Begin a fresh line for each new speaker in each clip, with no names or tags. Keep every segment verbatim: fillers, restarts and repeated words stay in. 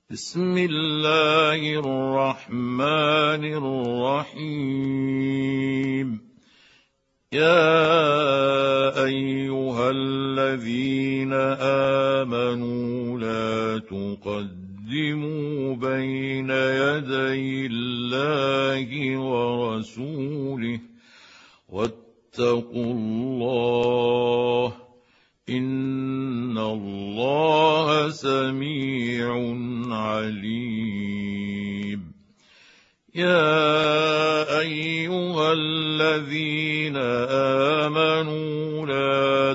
بسم الله الرحمن الرحيم. يا أيها الذين آمنوا لا تقدموا بين يدي الله ورسوله واتقوا الله إن الله سميع عليم. يا أيها الذين آمنوا لا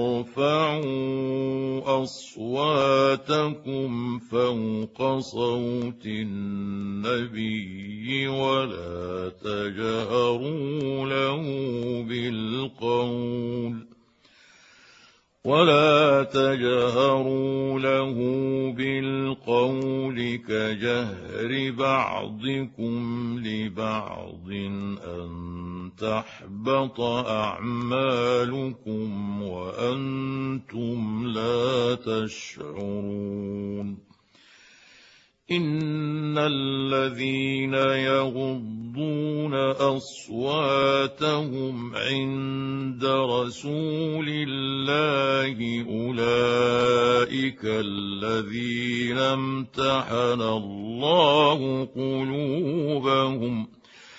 ترفعوا أصواتكم فوق صوت النبي ولا تجهروا له بالقول ولا تجهروا له بالقول كجهر بعضكم لبعض أن تحبط أعمالكم وأنتم لا تشعرون. إن الذين يغضون أصواتهم عند رسول الله أولئك الذين امتحن الله قلوبهم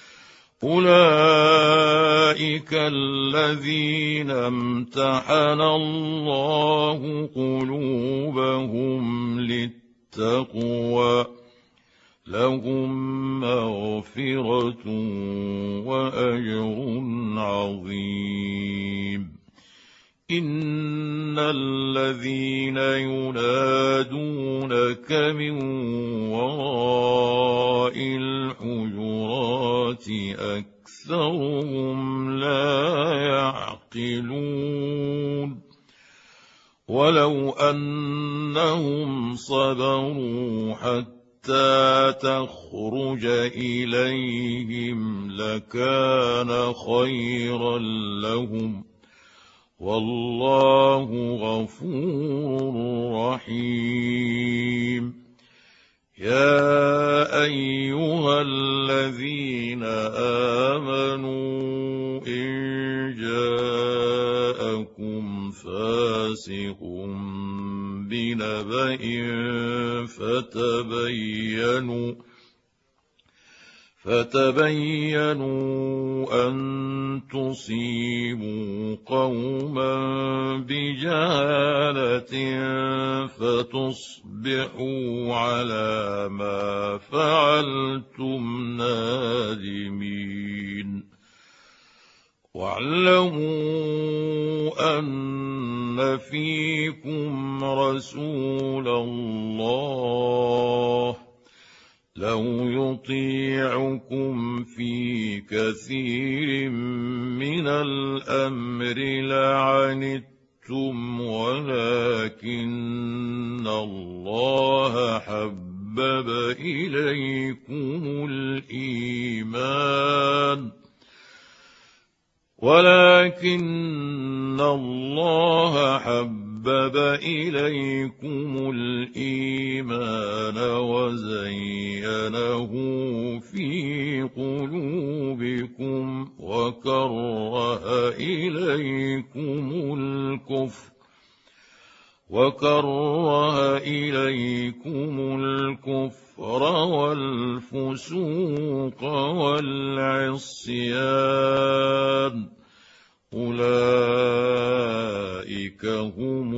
أولئك الذين امتحن الله قلوبهم للتقوى التقوى لهم مغفرة وأجر عظيم. إن الذين ينادونك من وراء الحجرات أكثرهم لا يعقلون. ولو أنهم صبروا حتى تخرج إليهم لكان خيرا لهم والله غفور رحيم. يا أيها الذين آمنوا إن جاءكم فاسق بنبأ فتبينوا فتبينوا أن تصيبوا قوما بجهالة فتصبحوا على ما فعلتم نادمين. واعلموا أن فيكم رسول الله لو يطيعكم في كثير من الأمر لعنتم ولكن الله حبب إليكم الإيمان ولكن الله حبب إليكم الإيمان وزينه في قلوبكم وكره إليكم الكفر وكره إليكم الكفر والفسوق والعصيان أولئك هم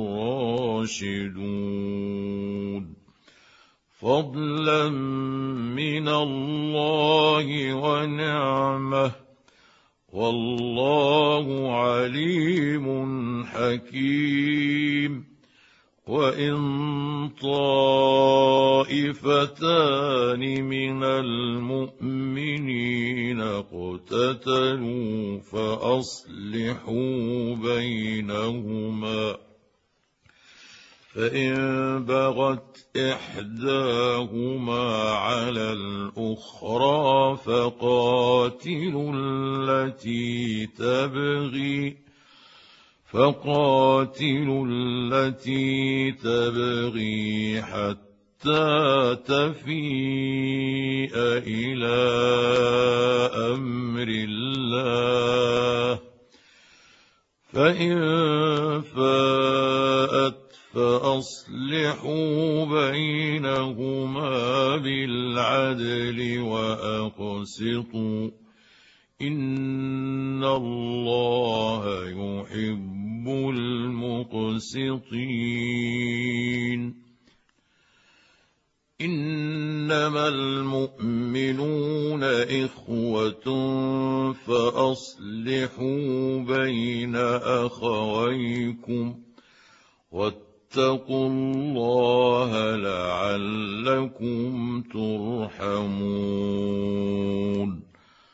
الراشدون فضلا من الله ونعمه والله عليم حكيم. وإن طائفتان من المؤمنين اقتتلوا فأصلحوا بينهما فإن بغت إحداهما على الأخرى فقاتلوا التي تبغي فقاتلوا التي تبغي حتى حتى تفيء إلى أمر الله، فإن فاءت فأصلحوا بينهما بالعدل وأقسطوا، إن الله يحب المقسطين. إنما المؤمنون إخوة فأصلحوا بين أخويكم واتقوا الله لعلكم ترحمون.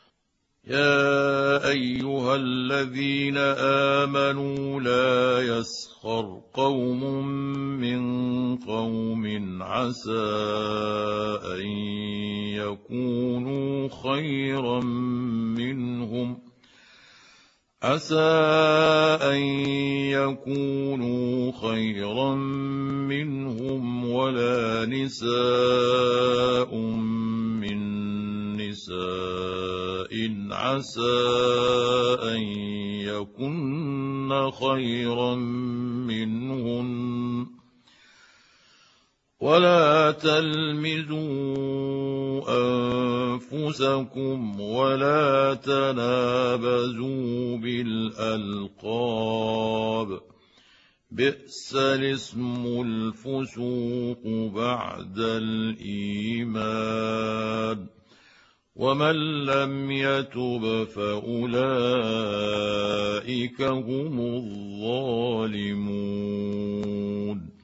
يا أيها الذين آمنوا لا يسخر قوم من قوم عسى أن يكونوا خيرا منهم عسى أن يكونوا خيرا منهم ولا نساء من نساء عسى أن يكن خيرا منهن ولا تلمزوا أنفسكم ولا تنابزوا بالألقاب، بئس الاسم الفسوق بعد الإيمان، ومن لم يتب فأولئك هم الظالمون.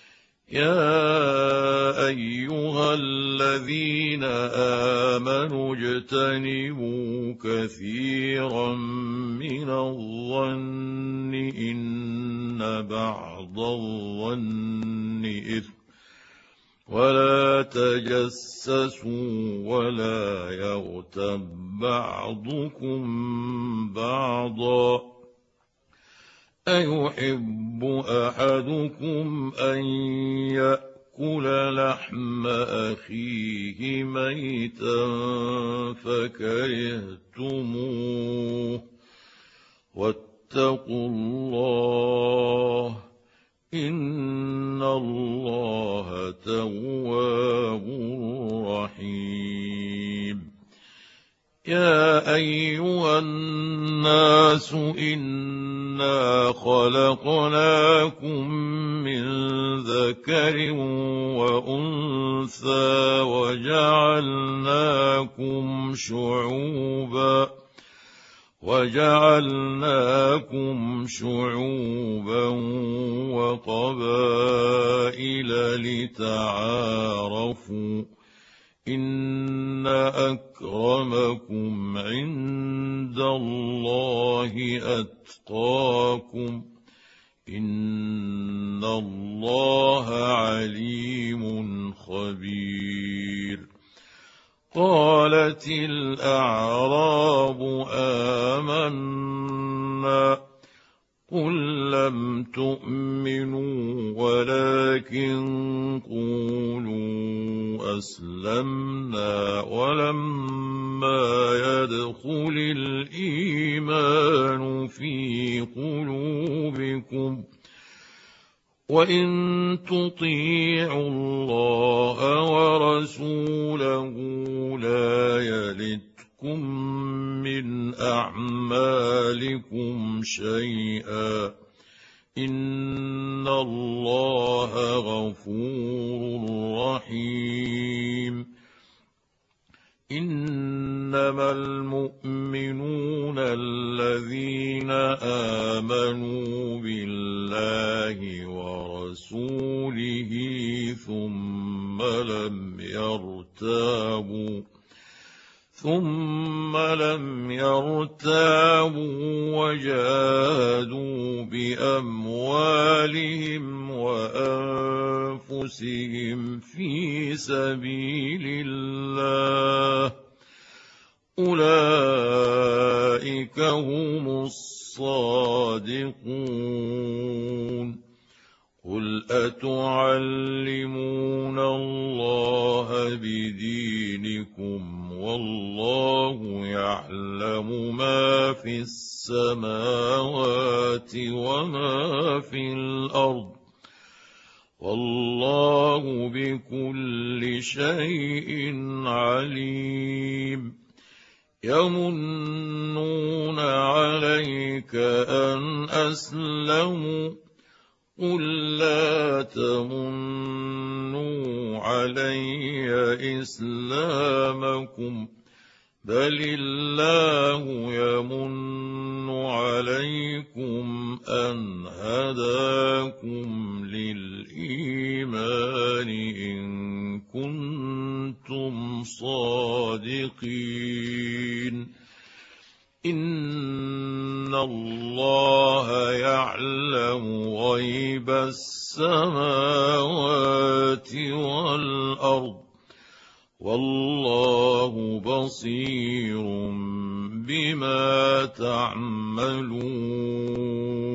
يا أيها الذين آمنوا اجتنبوا كثيرا من الظن إن بعض الظن إثم، ولا تجسسوا ولا يغتب بعضكم بعضا، أيحب أحدكم أن يأكل لحم أخيه ميتا فكرهتموه، واتقوا الله إن الله تواب رحيم. يا أيها الناس إنا خلقناكم من ذكر وأنثى وجعلناكم شعوبا وجعلناكم شعوبا وقبائل لتعارفوا، إن أكرمكم عند الله أتقاكم، إن الله عليم خبير. قالت الأعراب آمنا، قل لم تؤمنوا ولكن قولوا أسلمنا ولما يدخل الإيمان في قلوبكم، وإن تطيعوا الله ورسوله لا يلتكم من أعمالكم شيئا، إن الله غفور رحيم. إنما المؤمنون الذين آمنوا بالله ورسوله ثم لم يرتابوا ثم لم يرتابوا وجاهدوا بأموالهم وأنفسهم في سبيل الله، أولئك هم الصادقون. قل أتعلمون الله في السماوات وما في الأرض والله بكل شيء عليم يمنون عليك أن أسلموا قل لا تمنوا علي إسلامكم بل الله يمن عليكم أن هداكم للإيمان إن كنتم صادقين إن الله يعلم غيب السماوات والأرض والله بصير بما تعملون